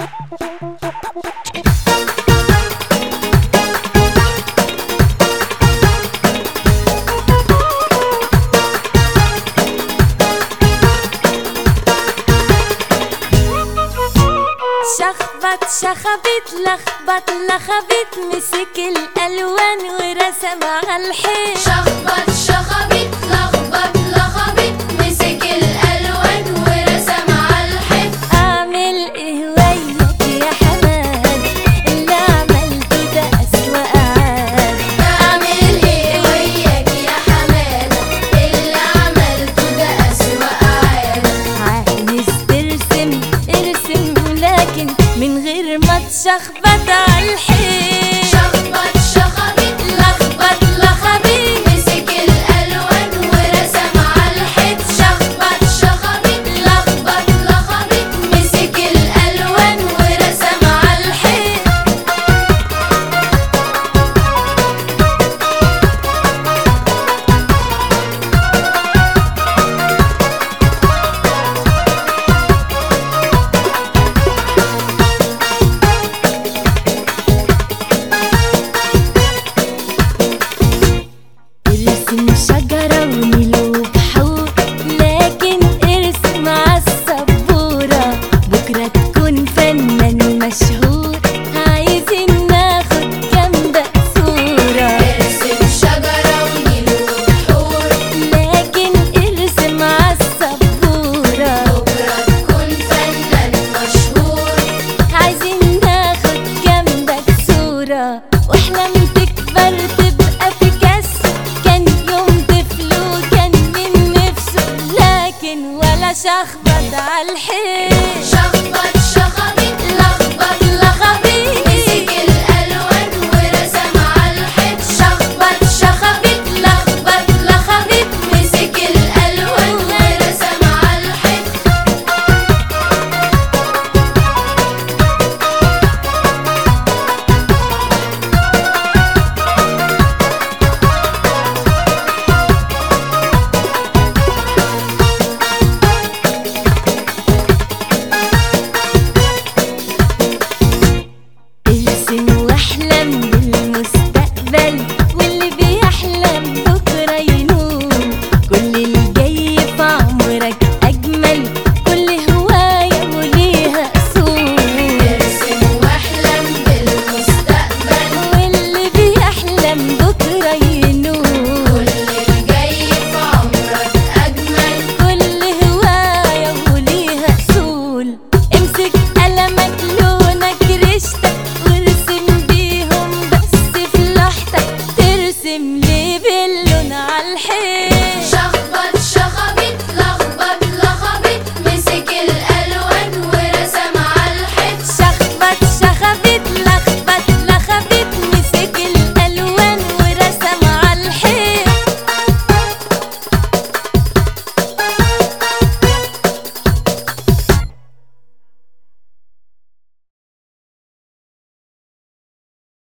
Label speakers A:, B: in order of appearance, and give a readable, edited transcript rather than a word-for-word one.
A: شخبط شخبت لخبط لخبت مسك الألوان ورسم على الحيط.
B: شخبط شخبت لخبط لخبت مسك الألوان ورسم على الحيط.
A: أعمل إيه وياك يا حماد اللي عملته ده أسوأ عاد.
B: أعمل إيه وياك يا حماد اللي عملته ده أسوأ عاد.
A: عايز ترسم ارسم لكن من غير ما تشخبط على الحيط.